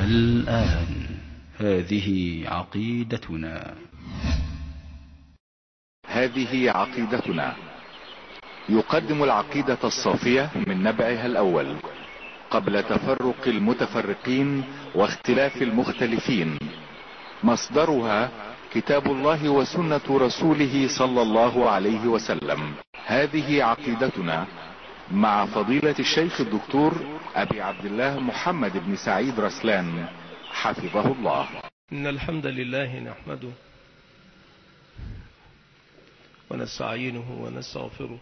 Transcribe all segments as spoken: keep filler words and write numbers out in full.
الآن هذه عقيدتنا هذه عقيدتنا يقدم العقيدة الصافية من نبعها الأول قبل تفرق المتفرقين واختلاف المختلفين. مصدرها كتاب الله وسنة رسوله صلى الله عليه وسلم. هذه عقيدتنا مع فضيلة الشيخ الدكتور أبي عبد الله محمد بن سعيد رسلان حفظه الله. إن الحمد لله نحمده ونستعينه ونستغفره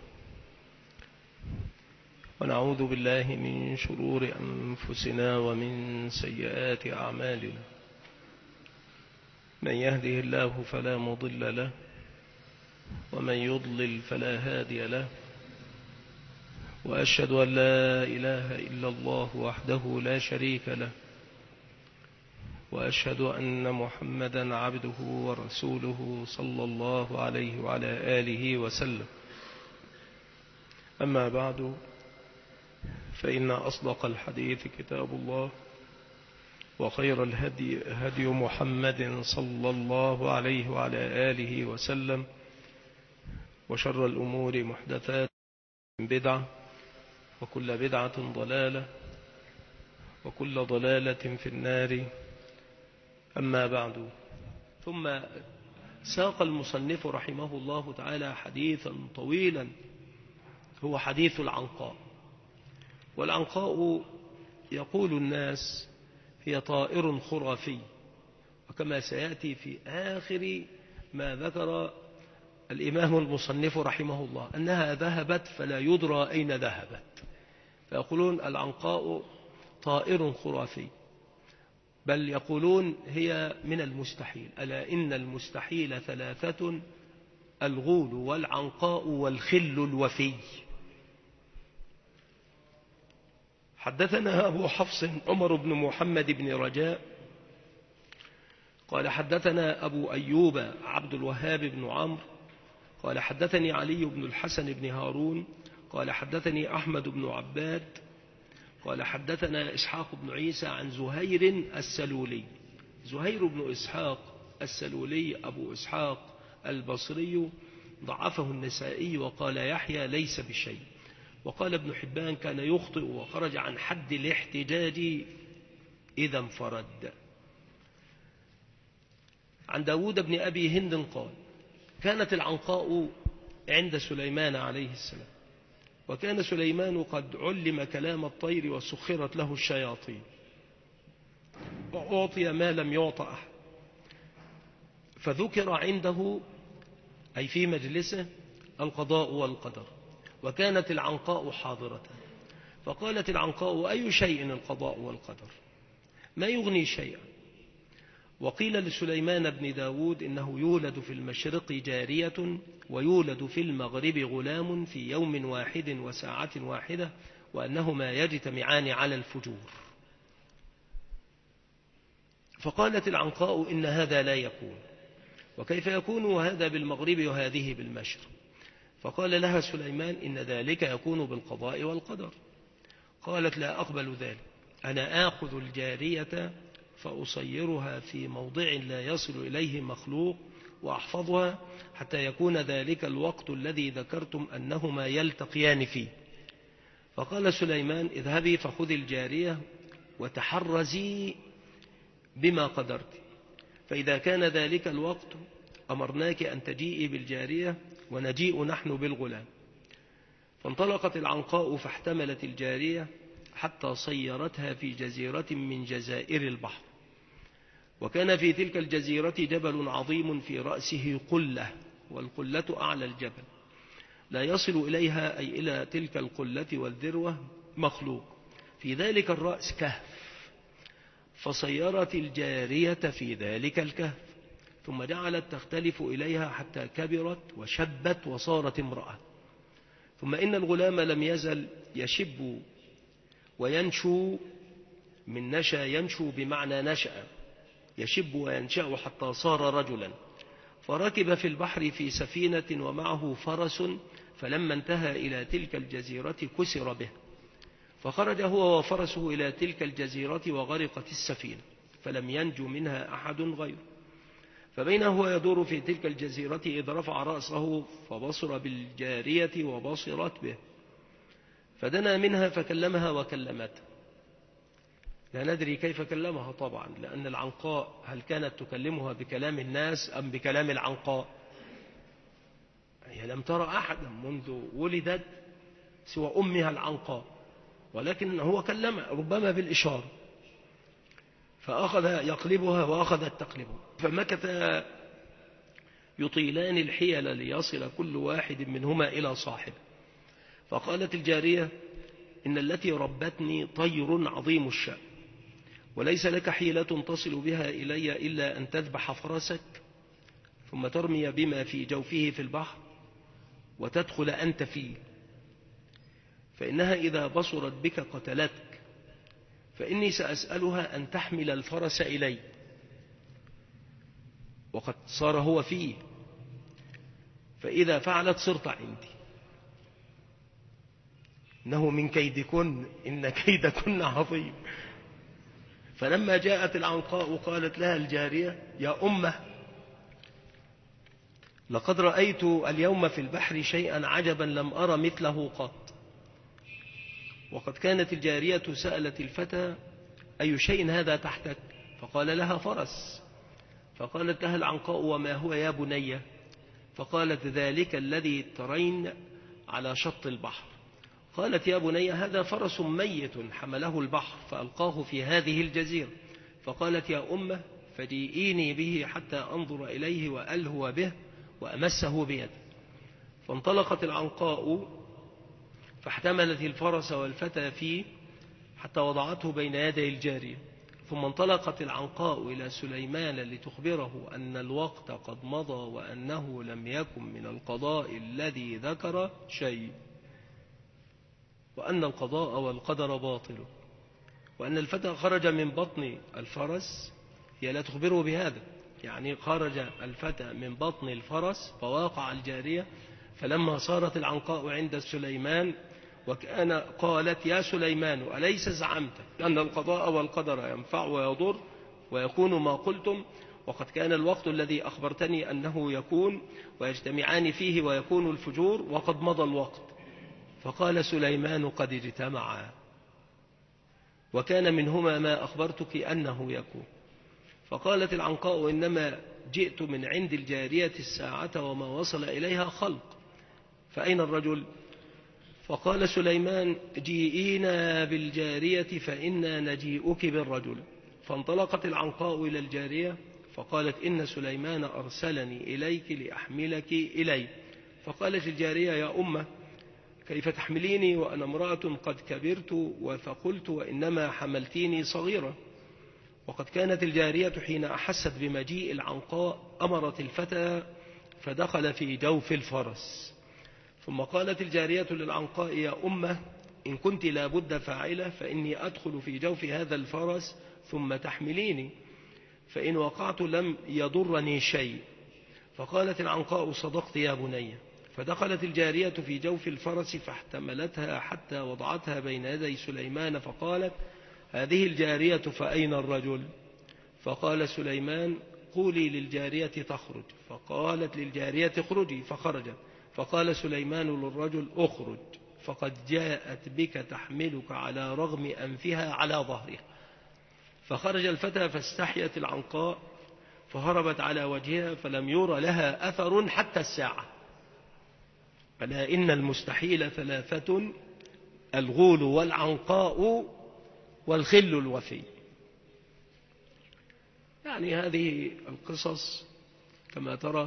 ونعوذ بالله من شرور أنفسنا ومن سيئات أعمالنا. من يهده الله فلا مضل له ومن يضلل فلا هادي له، وأشهد أن لا إله إلا الله وحده لا شريك له، وأشهد أن محمدا عبده ورسوله صلى الله عليه وعلى آله وسلم. أما بعد، فإن أصدق الحديث كتاب الله، وخير الهدي هدي محمد صلى الله عليه وعلى آله وسلم، وشر الأمور محدثات بدعة، وكل بدعة ضلالة، وكل ضلالة في النار. أما بعد، ثم ساق المصنف رحمه الله تعالى حديثا طويلا هو حديث العنقاء. والعنقاء يقول الناس هي طائر خرافي، وكما سيأتي في آخر ما ذكر الإمام المصنف رحمه الله أنها ذهبت فلا يدرى أين ذهبت، فيقولون العنقاء طائر خرافي، بل يقولون هي من المستحيل. ألا إن المستحيل ثلاثة: الغول والعنقاء والخل الوفي. حدثنا أبو حفص عمر بن محمد بن رجاء قال حدثنا أبو أيوب عبد الوهاب بن عمرو قال حدثني علي بن الحسن بن هارون قال حدثني أحمد بن عباد قال حدثنا إسحاق بن عيسى عن زهير السلولي. زهير بن إسحاق السلولي أبو إسحاق البصري ضعفه النسائي وقال يحيى ليس بشيء، وقال ابن حبان كان يخطئ وخرج عن حد الاحتجاج إذا انفرد. عن داود بن أبي هند قال كانت العنقاء عند سليمان عليه السلام، وكان سليمان قد علم كلام الطير وسخرت له الشياطين، وأعطي ما لم يعطى أحد، فذكر عنده أي في مجلسه القضاء والقدر، وكانت العنقاء حاضرة، فقالت العنقاء أي شيء القضاء والقدر، ما يغني شيئا. وقيل لسليمان بن داود إنه يولد في المشرق جارية ويولد في المغرب غلام في يوم واحد وساعة واحدة، وأنهما يجتمعان على الفجور. فقالت العنقاء إن هذا لا يكون، وكيف يكون وهذا بالمغرب وهذه بالمشرق؟ فقال لها سليمان إن ذلك يكون بالقضاء والقدر. قالت لا أقبل ذلك، أنا آخذ الجارية فأصيرها في موضع لا يصل إليه مخلوق وأحفظها حتى يكون ذلك الوقت الذي ذكرتم أنهما يلتقيان فيه. فقال سليمان اذهبي فخذي الجارية وتحرزي بما قدرت، فإذا كان ذلك الوقت أمرناك أن تجيئي بالجارية ونجيء نحن بالغلام. فانطلقت العنقاء فاحتملت الجارية حتى صيرتها في جزيرة من جزائر البحر، وكان في تلك الجزيرة جبل عظيم في رأسه قلة، والقلة أعلى الجبل، لا يصل إليها أي إلى تلك القلة والذروة مخلوق، في ذلك الرأس كهف، فصيرت الجارية في ذلك الكهف، ثم جعلت تختلف إليها حتى كبرت وشبت وصارت امرأة. ثم إن الغلام لم يزل يشب وينشو، من نشا ينشو بمعنى نشأ، يشب وينشأ حتى صار رجلا، فركب في البحر في سفينة ومعه فرس، فلما انتهى إلى تلك الجزيرة كسر به، فخرج هو وفرسه إلى تلك الجزيرة وغرقت السفينة، فلم ينجو منها أحد غيره. فبينه هو يدور في تلك الجزيرة إذ رفع رأسه فبصر بالجارية وبصرت به، فدنا منها فكلمها وكلمته. لا ندري كيف كلمها طبعا، لأن العنقاء هل كانت تكلمها بكلام الناس أم بكلام العنقاء؟ هي لم ترى أحدا منذ ولدت سوى أمها العنقاء، ولكن هو كلم ربما بالإشارة، فأخذ يقلبها وأخذت تقلبه، فمكث يطيلان الحيل ليصل كل واحد منهما إلى صاحبه. فقالت الجارية: إن التي ربتني طير عظيم الشأن، وليس لك حيلة تصل بها إلي إلا أن تذبح فرسك ثم ترمي بما في جوفه في البحر وتدخل أنت فيه، فإنها إذا بصرت بك قتلتك، فإني سأسألها أن تحمل الفرس إلي، وقد صار هو فيه، فإذا فعلت صرت عندي. إنه من كيدكن إن كيدكن عظيم. فلما جاءت العنقاء قالت لها الجارية: يا أمه، لقد رأيت اليوم في البحر شيئا عجبا لم أرى مثله قط. وقد كانت الجارية سألت الفتى: أي شيء هذا تحتك؟ فقال لها: فرس. فقالت لها العنقاء: وما هو يا بني؟ فقالت: ذلك الذي ترين على شط البحر. قالت: يا بني، هذا فرس ميت حمله البحر فألقاه في هذه الجزيرة. فقالت: يا أمه، فجيئيني به حتى أنظر إليه وألهو به وأمسه بيده. فانطلقت العنقاء فاحتملت الفرس والفتى فيه حتى وضعته بين يدي الجارية. ثم انطلقت العنقاء إلى سليمان لتخبره أن الوقت قد مضى وأنه لم يكن من القضاء الذي ذكر شيء، وأن القضاء والقدر باطل، وأن الفتى خرج من بطن الفرس. هي لا تخبره بهذا، يعني خرج الفتى من بطن الفرس فواقع الجارية. فلما صارت العنقاء عند سليمان وكان قالت: يا سليمان، أليس زعمت أن القضاء والقدر ينفع ويضر ويكون ما قلتم؟ وقد كان الوقت الذي أخبرتني أنه يكون ويجتمعان فيه ويكون الفجور، وقد مضى الوقت. فقال سليمان: قد اجتمعا، وكان منهما ما أخبرتك أنه يكون. فقالت العنقاء: إنما جئت من عند الجارية الساعة وما وصل إليها خلق، فأين الرجل؟ فقال سليمان: جيئينا بالجارية فإنا نجيئك بالرجل. فانطلقت العنقاء إلى الجارية فقالت: إن سليمان أرسلني إليك لأحملك إلي. فقالت الجارية: يا أمه، كيف تحمليني وأنا امرأة قد كبرت؟ فقلت: وإنما حملتيني صغيرة. وقد كانت الجارية حين أحست بمجيء العنقاء أمرت الفتى فدخل في جوف الفرس. ثم قالت الجارية للعنقاء: يا أمه، إن كنت لابد فاعلة فإني أدخل في جوف هذا الفرس ثم تحمليني، فإن وقعت لم يضرني شيء. فقالت العنقاء: صدقت يا بني. فدخلت الجارية في جوف الفرس فاحتملتها حتى وضعتها بين يدي سليمان. فقالت: هذه الجارية فأين الرجل؟ فقال سليمان: قولي للجارية تخرج. فقالت للجارية اخرجي، فخرجت. فقال سليمان للرجل: اخرج، فقد جاءت بك تحملك على رغم أنفها على ظهرها. فخرج الفتى فاستحيت العنقاء فهربت على وجهها، فلم ير لها أثر حتى الساعة. ألا إن المستحيل ثلاثة: الغول والعنقاء والخل الوفي. يعني هذه القصص كما ترى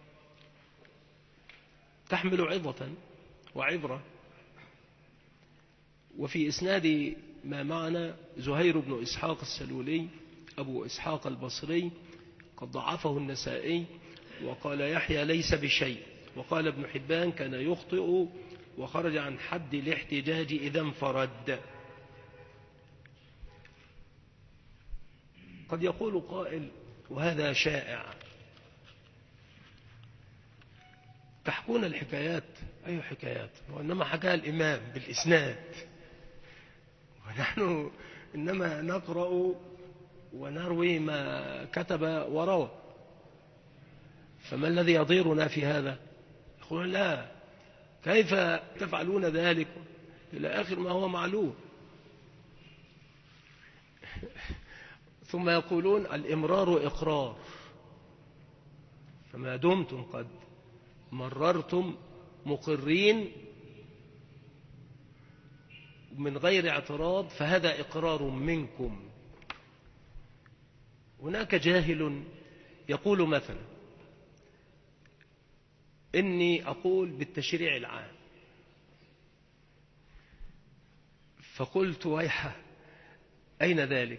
تحمل عظة وعبرة. وفي إسناد ما معنا زهير بن إسحاق السلولي أبو إسحاق البصري، قد ضعفه النسائي، وقال يحيى ليس بشيء. وقال ابن حبان: كان يخطئ وخرج عن حد الاحتجاج إذا انفرد. قد يقول قائل: وهذا شائع، تحكون الحكايات. أي حكايات؟ وإنما حكاها الإمام بالإسناد، ونحن إنما نقرأ ونروي ما كتب وروى، فما الذي يضيرنا في هذا؟ يقولون لا، كيف تفعلون ذلك إلى آخر ما هو معلوم. ثم يقولون الإمرار إقرار، فما دمتم قد مررتم مقرين من غير اعتراض فهذا إقرار منكم. هناك جاهل يقول مثلا إني أقول بالتشريع العام، فقلت ويحه أين ذلك؟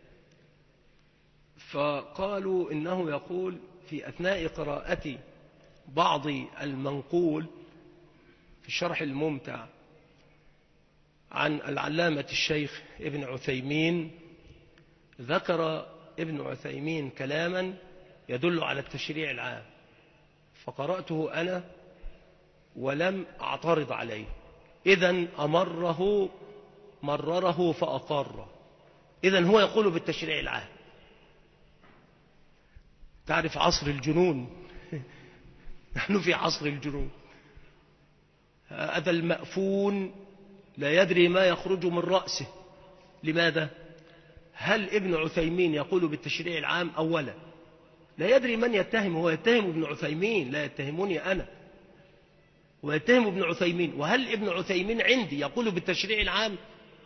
فقالوا إنه يقول في أثناء قراءتي بعض المنقول في الشرح الممتع عن العلامة الشيخ ابن عثيمين، ذكر ابن عثيمين كلاما يدل على التشريع العام، فقرأته أنا ولم أعترض عليه، إذن أمره مرره فأقره، إذن هو يقول بالتشريع العام. تعرف عصر الجنون نحن في عصر الجنون. هذا المأفون لا يدري ما يخرج من رأسه. لماذا؟ هل ابن عثيمين يقول بالتشريع العام أولا؟ لا يدري من يتهم، هو يتهم ابن عثيمين، لا يتهمني أنا، ويتهم ابن عثيمين. وهل ابن عثيمين عندي يقول بالتشريع العام؟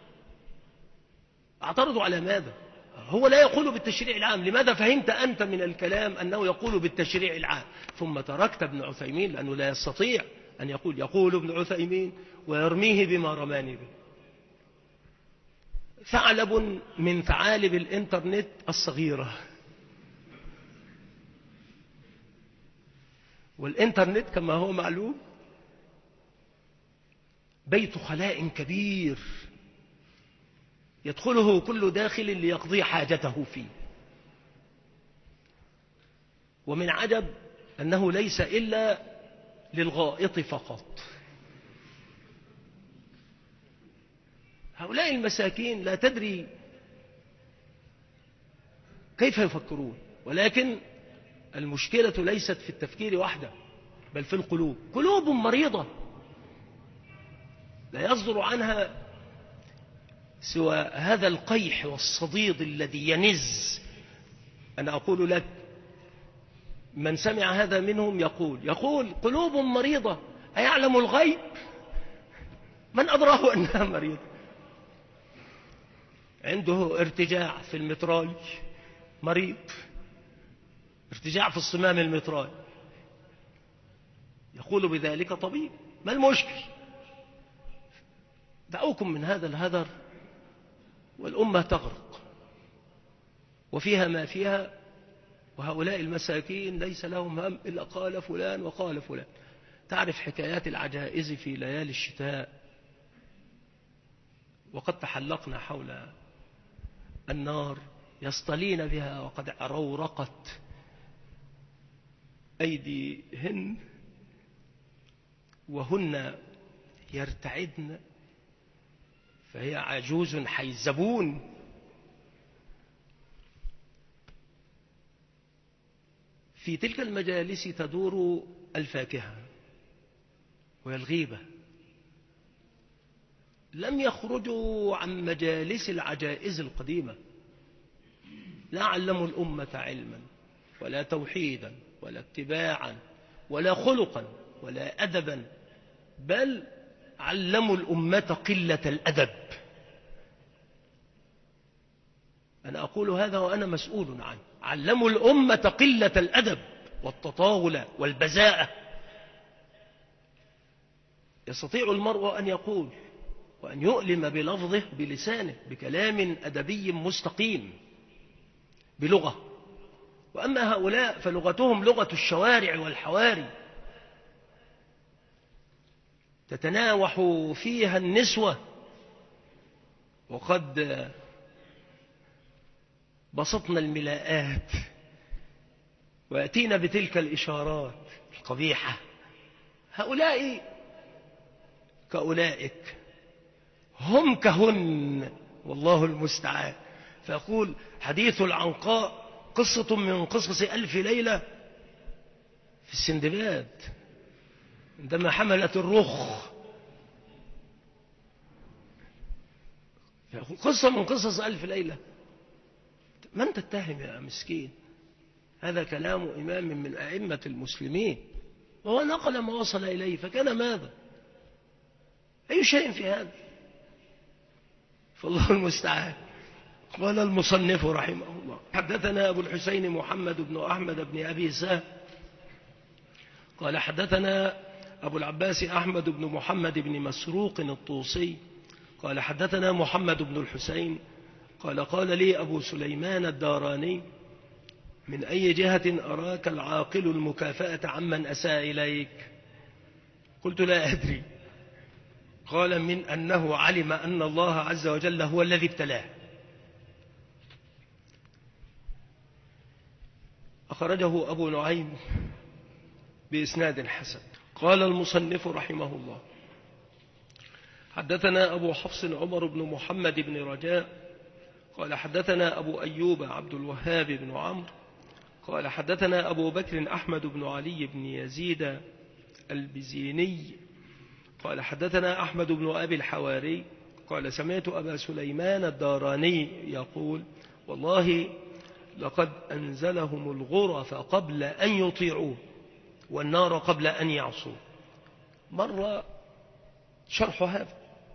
اعترضوا على ماذا؟ هو لا يقول بالتشريع العام، لماذا فهمت أنت من الكلام أنه يقول بالتشريع العام ثم تركت ابن عثيمين؟ لأنه لا يستطيع أن يقول يقول ابن عثيمين ويرميه بما رماني به. ثعلب من ثعالب الإنترنت الصغيرة، والإنترنت كما هو معلوم بيت خلاء كبير يدخله كل داخل ليقضي حاجته فيه، ومن عجب أنه ليس إلا للغائط فقط. هؤلاء المساكين لا تدري كيف يفكرون، ولكن المشكلة ليست في التفكير وحده بل في القلوب، قلوب مريضة لا يصدر عنها سوى هذا القيح والصديد الذي ينز. أنا أقول لك من سمع هذا منهم يقول يقول قلوب مريضة أيعلم الغيب؟ من أدراه أنها مريضة؟ عنده ارتجاع في المترالي مريض، ارتجاع في الصمام المترالي، يقول بذلك طبيب. ما المشكل؟ دعوكم من هذا الهدر والأمة تغرق وفيها ما فيها، وهؤلاء المساكين ليس لهم هم إلا قال فلان وقال فلان. تعرف حكايات العجائز في ليالي الشتاء، وقد تحلقنا حول النار يصطلين بها وقد عرورقت أيديهن وهن يرتعدن، فهي عجوز حيزبون. في تلك المجالس تدور الفاكهة والغيبة. لم يخرجوا عن مجالس العجائز القديمة، لا علموا الأمة علما ولا توحيدا ولا اتباعا ولا خلقا ولا أدبا، بل علموا الأمة قلة الأدب. أنا أقول هذا وأنا مسؤول عنه. علموا الأمة قلة الأدب والتطاول والبذاءة. يستطيع المرء أن يقول وأن يؤلم بلفظه بلسانه بكلام أدبي مستقيم بلغة، وأما هؤلاء فلغتهم لغة الشوارع والحواري، تتناوح فيها النسوة، وقد بسطنا الملاءات ويأتينا بتلك الإشارات القبيحة. هؤلاء كأولئك، هم كهن، والله المستعان. فيقول حديث العنقاء قصة من قصص ألف ليلة في السندباد عندما حملت الرخ، فيقول قصة من قصص ألف ليلة. من تتهم يا مسكين؟ هذا كلام إمام من أئمة المسلمين، وهو نقل ما وصل إليه، فكان ماذا؟ أي شيء في هذا؟ فالله المستعان. قال المصنف رحمه الله: حدثنا أبو الحسين محمد بن أحمد بن أبي سهل قال حدثنا أبو العباس أحمد بن محمد بن مسروق الطوسي قال حدثنا محمد بن الحسين قال قال لي أبو سليمان الداراني: من أي جهة أراك العاقل المكافأة عمن أساء إليك؟ قلت: لا أدري. قال: من أنه علم أن الله عز وجل هو الذي ابتلاه. أخرجه أبو نعيم بإسناد حسن. قال المصنف رحمه الله: حدثنا أبو حفص عمر بن محمد بن رجاء قال حدثنا أبو أيوب عبد الوهاب بن عمرو قال حدثنا أبو بكر أحمد بن علي بن يزيد البزيني قال حدثنا أحمد بن أبي الحواري قال سمعت أبا سليمان الداراني يقول: والله لقد أنزلهم الغرف قبل أن يطيعوه والنار قبل أن يعصوه. مر شرح هذا: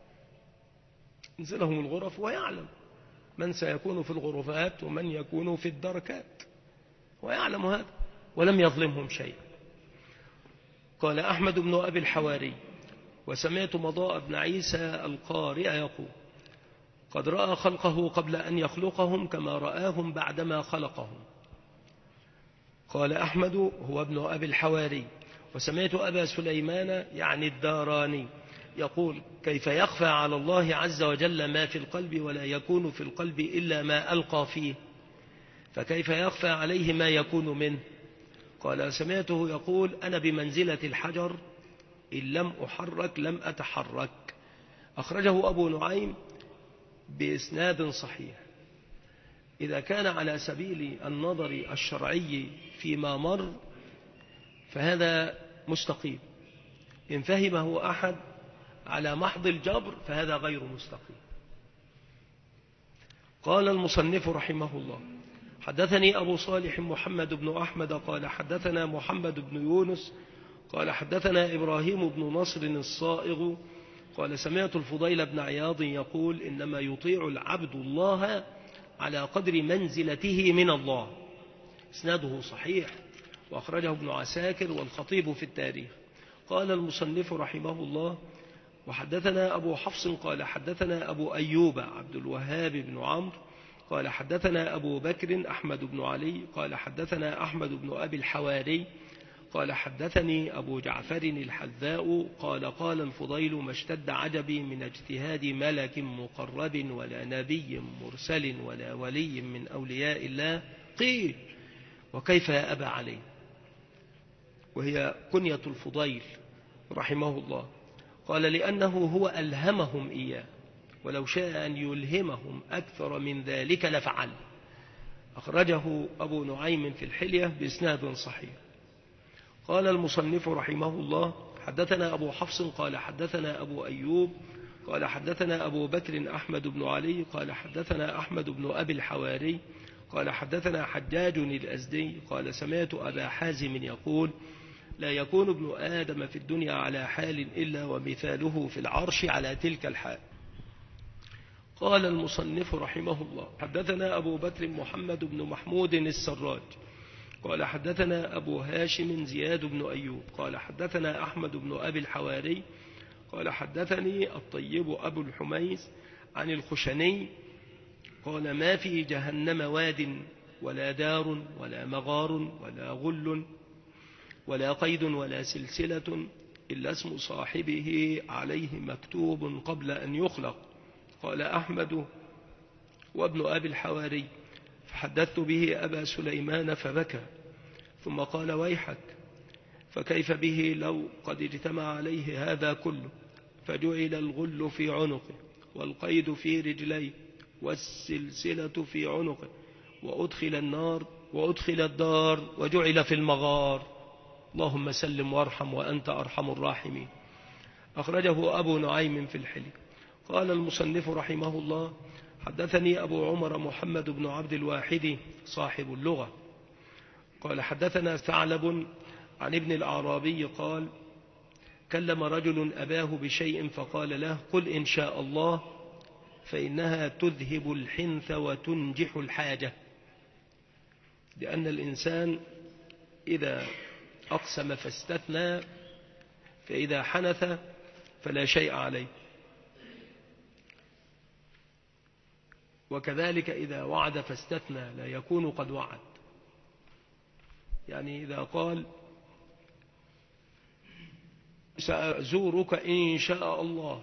انزلهم الغرف ويعلم من سيكون في الغرفات ومن يكون في الدركات، ويعلم هذا ولم يظلمهم شيئا. قال أحمد بن أبي الحواري: وسمعت مضاء بن عيسى القارئ يقول: قد رأى خلقه قبل أن يخلقهم كما رآهم بعدما خلقهم. قال أحمد هو ابن أبي الحواري: وسمعت أبا سليمان يعني الداراني يقول: كيف يخفى على الله عز وجل ما في القلب ولا يكون في القلب إلا ما ألقى فيه، فكيف يخفى عليه ما يكون منه؟ قال سمعته يقول: أنا بمنزلة الحجر إن لم أحرك لم أتحرك. أخرجه أبو نعيم بإسناد صحيح. إذا كان على سبيل النظر الشرعي فيما مر فهذا مستقيم، إن فهمه أحد على محض الجبر فهذا غير مستقيم. قال المصنف رحمه الله: حدثني أبو صالح محمد بن أحمد قال حدثنا محمد بن يونس قال حدثنا إبراهيم بن نصر الصائغ قال سمعت الفضيل بن عياض يقول: إنما يطيع العبد الله على قدر منزلته من الله. اسناده صحيح، وأخرجه ابن عساكر والخطيب في التاريخ. قال المصنف رحمه الله: وحدثنا أبو حفص قال حدثنا أبو أيوب عبد الوهاب بن عمرو قال حدثنا أبو بكر أحمد بن علي قال حدثنا أحمد بن أبي الحواري قال حدثني أبو جعفر الحذاء قال قال الفضيل: ما اشتد عجبي من اجتهاد ملك مقرب ولا نبي مرسل ولا ولي من أولياء الله. قيل: وكيف يا أبا علي؟ وهي كنية الفضيل رحمه الله. قال: لأنه هو ألهمهم إياه، ولو شاء أن يلهمهم أكثر من ذلك لفعل. أخرجه أبو نعيم في الحلية بإسناد صحيح. قال المصنف رحمه الله: حدثنا أبو حفص قال حدثنا أبو أيوب قال حدثنا أبو بكر أحمد بن علي قال حدثنا أحمد بن أبي الحواري قال حدثنا حجاج الأزدي قال سمعت أبا حازم يقول: لا يكون ابن آدم في الدنيا على حال إلا ومثاله في العرش على تلك الحال. قال المصنف رحمه الله: حدثنا أبو بكر محمد بن محمود السراج قال حدثنا أبو هاشم زياد بن أيوب قال حدثنا أحمد بن أبي الحواري قال حدثني الطيب أبو الحميس عن الخشني قال: ما في جهنم واد ولا دار ولا مغار ولا غل ولا قيد ولا سلسلة إلا اسم صاحبه عليه مكتوب قبل أن يخلق. قال أحمد وابن أبي الحواري: فحدثت به أبا سليمان فبكى، ثم قال: ويحك، فكيف به لو قد اجتمع عليه هذا كله، فجعل الغل في عنقه والقيد في رجليه والسلسلة في عنقه وأدخل النار وأدخل الدار وجعل في المغار. اللهم سلم وارحم وأنت أرحم الراحمين. أخرجه أبو نعيم في الحلي. قال المصنف رحمه الله: حدثني أبو عمر محمد بن عبد الواحد صاحب اللغة قال حدثنا ثعلب عن ابن الأعرابي قال: كلم رجل أباه بشيء فقال له: قل إن شاء الله فإنها تذهب الحنث وتنجح الحاجة. لأن الإنسان إذا أقسم فاستثنى فإذا حنث فلا شيء عليه، وكذلك إذا وعد فاستثنى لا يكون قد وعد. يعني إذا قال سأزورك إن شاء الله،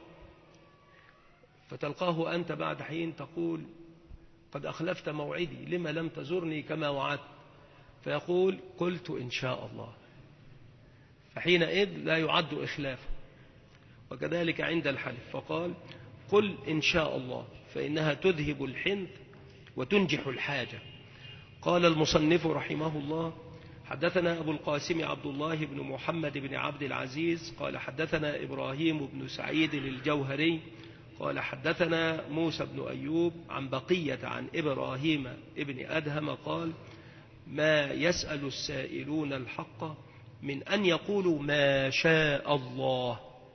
فتلقاه أنت بعد حين تقول قد أخلفت موعدي، لما لم تزرني كما وعدت؟ فيقول قلت إن شاء الله، فحينئذ لا يعد إخلافه. وكذلك عند الحلف فقال قل إن شاء الله فإنها تذهب الحنث وتنجح الحاجة. قال المصنف رحمه الله: حدثنا أبو القاسم عبد الله بن محمد بن عبد العزيز قال حدثنا إبراهيم بن سعيد الجوهري قال حدثنا موسى بن أيوب عن بقية عن إبراهيم ابن أدهم قال: ما يسأل السائلون الحق من أن يقولوا ما شاء الله.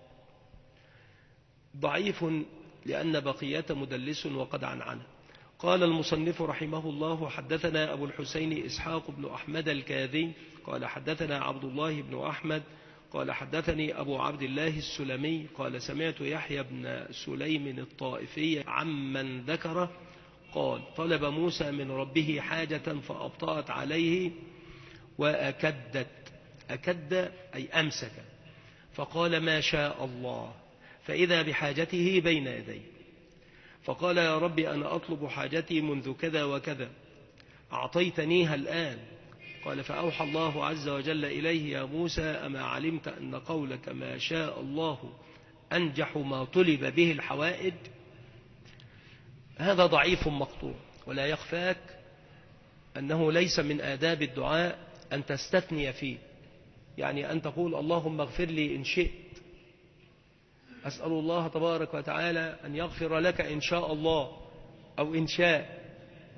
ضعيف لأن بقية مدلس وقد عنعنه. قال المصنف رحمه الله: حدثنا أبو الحسين إسحاق بن أحمد الكاذي قال حدثنا عبد الله بن أحمد قال حدثني أبو عبد الله السلمي قال سمعت يحيى بن سليم الطائفي عمن ذكره قال: طلب موسى من ربه حاجة فأبطأت عليه وأكدت. أكد أي أمسك، فقال ما شاء الله، فإذا بحاجته بين يديه، فقال: يا ربي أنا أطلب حاجتي منذ كذا وكذا، أعطيتنيها الآن. قال: فأوحى الله عز وجل إليه: يا موسى أما علمت أن قولك ما شاء الله أنجح ما طلب به الحوائج. هذا ضعيف مقطوع، ولا يخفاك أنه ليس من آداب الدعاء أن تستثني فيه، يعني أن تقول اللهم اغفر لي إن شئت، أسأل الله تبارك وتعالى أن يغفر لك إن شاء الله أو إن شاء.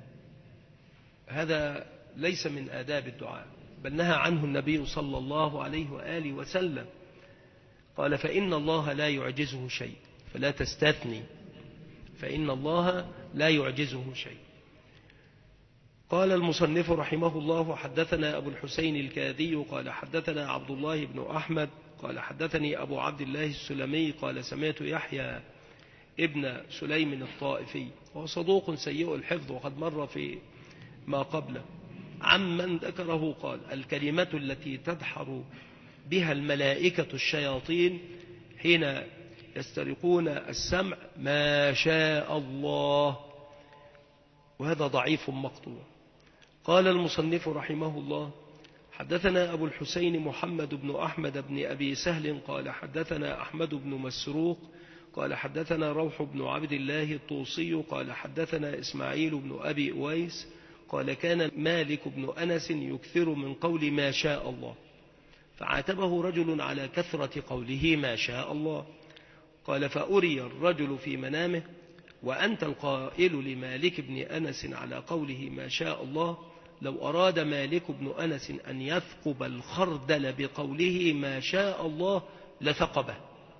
هذا ليس من آداب الدعاء، بل نهى عنه النبي صلى الله عليه وآله وسلم. قال: فإن الله لا يعجزه شيء، فلا تستثني، فإن الله لا يعجزه شيء. قال المصنف رحمه الله: حدثنا أبو الحسين الكاذي قال حدثنا عبد الله بن أحمد قال حدثني أبو عبد الله السلمي قال سمعت يحيى ابن سليم الطائفي، وهو صدوق سيء الحفظ وقد مر في ما قبله، عمن ذكره قال: الكلمة التي تدحر بها الملائكة الشياطين حين يسترقون السمع ما شاء الله. وهذا ضعيف مقطوع. قال المصنف رحمه الله: حدثنا أبو الحسين محمد بن أحمد بن أبي سهل قال حدثنا أحمد بن مسروق قال حدثنا روح بن عبد الله الطوسي قال حدثنا إسماعيل بن أبي أويس قال: كان مالك بن أنس يكثر من قول ما شاء الله، فعاتبه رجل على كثرة قوله ما شاء الله. قال: فأري الرجل في منامه وأنت القائل لمالك بن أنس على قوله ما شاء الله، لو أراد مالك بن أنس أن يثقب الخردل بقوله ما شاء الله لثقبه.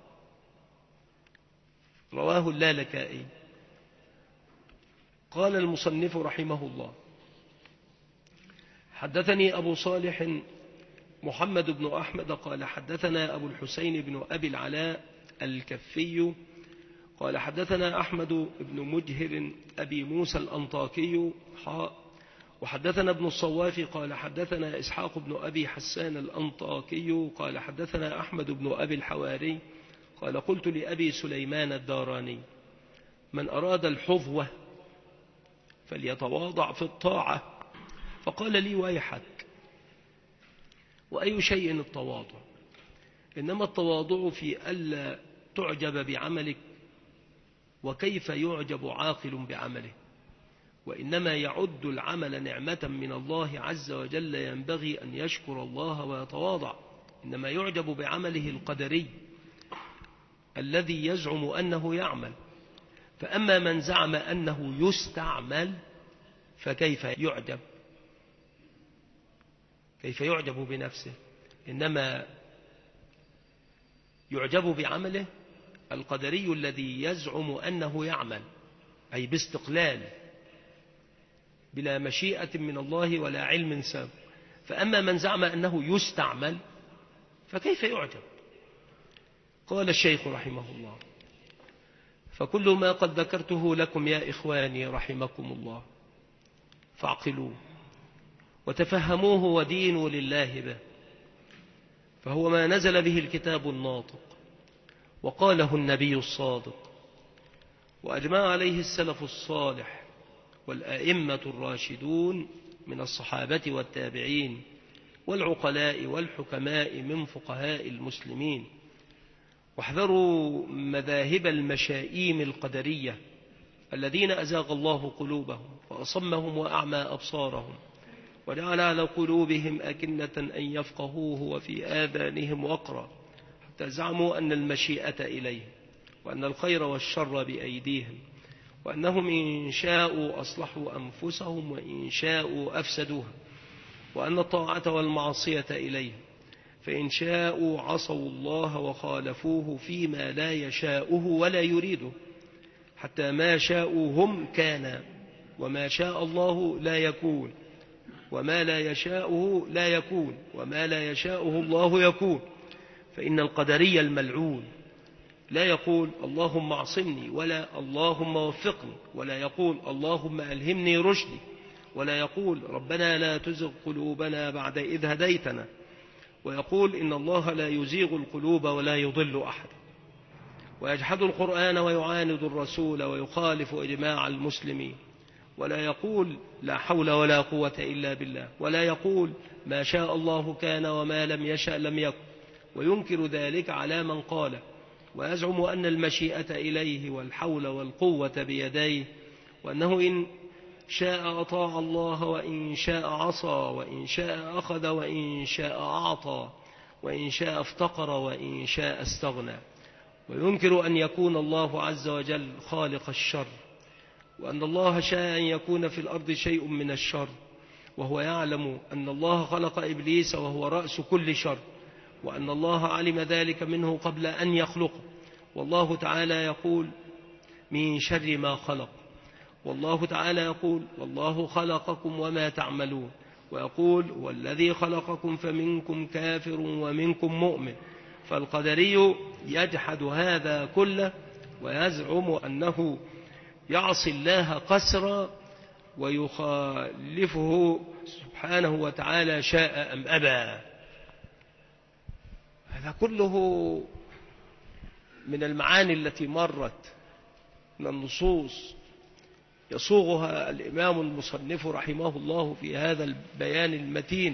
رواه اللالكائي. قال المصنف رحمه الله: حدثني أبو صالح محمد بن أحمد قال حدثنا أبو الحسين بن أبي العلاء الكفي قال حدثنا أحمد بن مجهر أبي موسى الأنطاكي حاء وحدثنا ابن الصواف قال حدثنا إسحاق بن أبي حسان الأنطاكي قال حدثنا أحمد بن أبي الحواري قال: قلت لأبي سليمان الداراني: من أراد الحظوة فليتواضع في الطاعة. فقال لي: ويحك، وأي شيء التواضع؟ إنما التواضع في ألا تعجب بعملك وكيف يعجب عاقل بعمله؟ وإنما يعد العمل نعمة من الله عز وجل، ينبغي أن يشكر الله ويتواضع. إنما يعجب بعمله القدري الذي يزعم أنه يعمل. فأما من زعم أنه يستعمل فكيف يعجب؟ كيف يعجب بنفسه؟ إنما يعجب بعمله القدري الذي يزعم أنه يعمل، أي باستقلال بلا مشيئة من الله ولا علم سابق. فأما من زعم أنه يستعمل فكيف يعجب؟ قال الشيخ رحمه الله: فكل ما قد ذكرته لكم يا إخواني رحمكم الله فاعقلوه وتفهموه ودينوا لله به، فهو ما نزل به الكتاب الناطق وقاله النبي الصادق، وأجمع عليه السلف الصالح والأئمة الراشدون من الصحابة والتابعين والعقلاء والحكماء من فقهاء المسلمين. واحذروا مذاهب المشائيم القدرية الذين أزاغ الله قلوبهم فأصمهم وأعمى أبصارهم وجعل على قلوبهم أكنة أن يفقهوه وفي آذانهم وقرا، حتى زعموا أن المشيئة إليهم وأن الخير والشر بأيديهم، وأنهم إن شاءوا أصلحوا أنفسهم وإن شاءوا أفسدوها، وأن الطاعة والمعصية إليهم، فإن شاءوا عصوا الله وخالفوه فيما لا يشاؤه ولا يريده، حتى ما شاءوا هم كان، وما شاء الله لا يكون، وما لا يشاؤه لا يكون، وما لا يشاؤه الله يكون. فإن القدري الملعون لا يقول اللهم اعصمني ولا اللهم وفقني، ولا يقول اللهم ألهمني رشدي، ولا يقول ربنا لا تزغ قلوبنا بعد إذ هديتنا، ويقول إن الله لا يزيغ القلوب ولا يضل أحد، ويجحد القرآن ويعاند الرسول ويخالف إجماع المسلمين، ولا يقول لا حول ولا قوة إلا بالله، ولا يقول ما شاء الله كان وما لم يشأ لم يكن، وينكر ذلك على من قال، ويزعم أن المشيئة إليه والحول والقوة بيديه، وأنه إن شاء أطاع الله وإن شاء عصى، وإن شاء أخذ وإن شاء أعطى، وإن شاء افتقر وإن شاء استغنى. وينكر أن يكون الله عز وجل خالق الشر، وأن الله شاء أن يكون في الأرض شيء من الشر، وهو يعلم أن الله خلق إبليس وهو رأس كل شر، وأن الله علم ذلك منه قبل أن يخلقه. والله تعالى يقول من شر ما خلق، والله تعالى يقول والله خلقكم وما تعملون، ويقول والذي خلقكم فمنكم كافر ومنكم مؤمن. فالقدري يجحد هذا كله ويزعم أنه يعصي الله قسرا ويخالفه سبحانه وتعالى شاء أم أبى. هذا كله من المعاني التي مرت من النصوص يصوغها الإمام المصنف رحمه الله في هذا البيان المتين،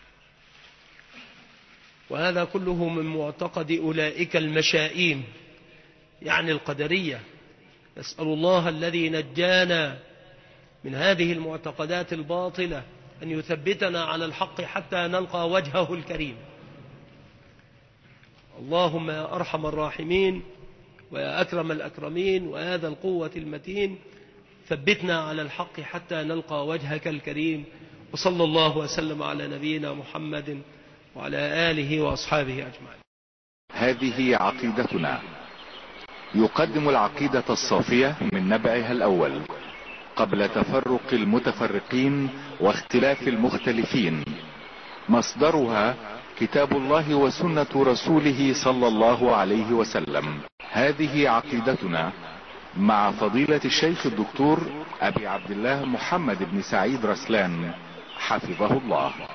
وهذا كله من معتقد أولئك المشائين، يعني القدرية. نسأل الله الذي نجانا من هذه المعتقدات الباطلة أن يثبتنا على الحق حتى نلقى وجهه الكريم. اللهم يا أرحم الراحمين ويا أكرم الأكرمين ويا ذا القوة المتين، ثبتنا على الحق حتى نلقى وجهك الكريم. وصلى الله وسلم على نبينا محمد وعلى آله وأصحابه أجمعين. هذه عقيدتنا. يقدم العقيدة الصافية من نبعها الأول قبل تفرق المتفرقين واختلاف المختلفين. مصدرها كتاب الله وسنة رسوله صلى الله عليه وسلم. هذه عقيدتنا مع فضيلة الشيخ الدكتور أبي عبد الله محمد بن سعيد رسلان حفظه الله.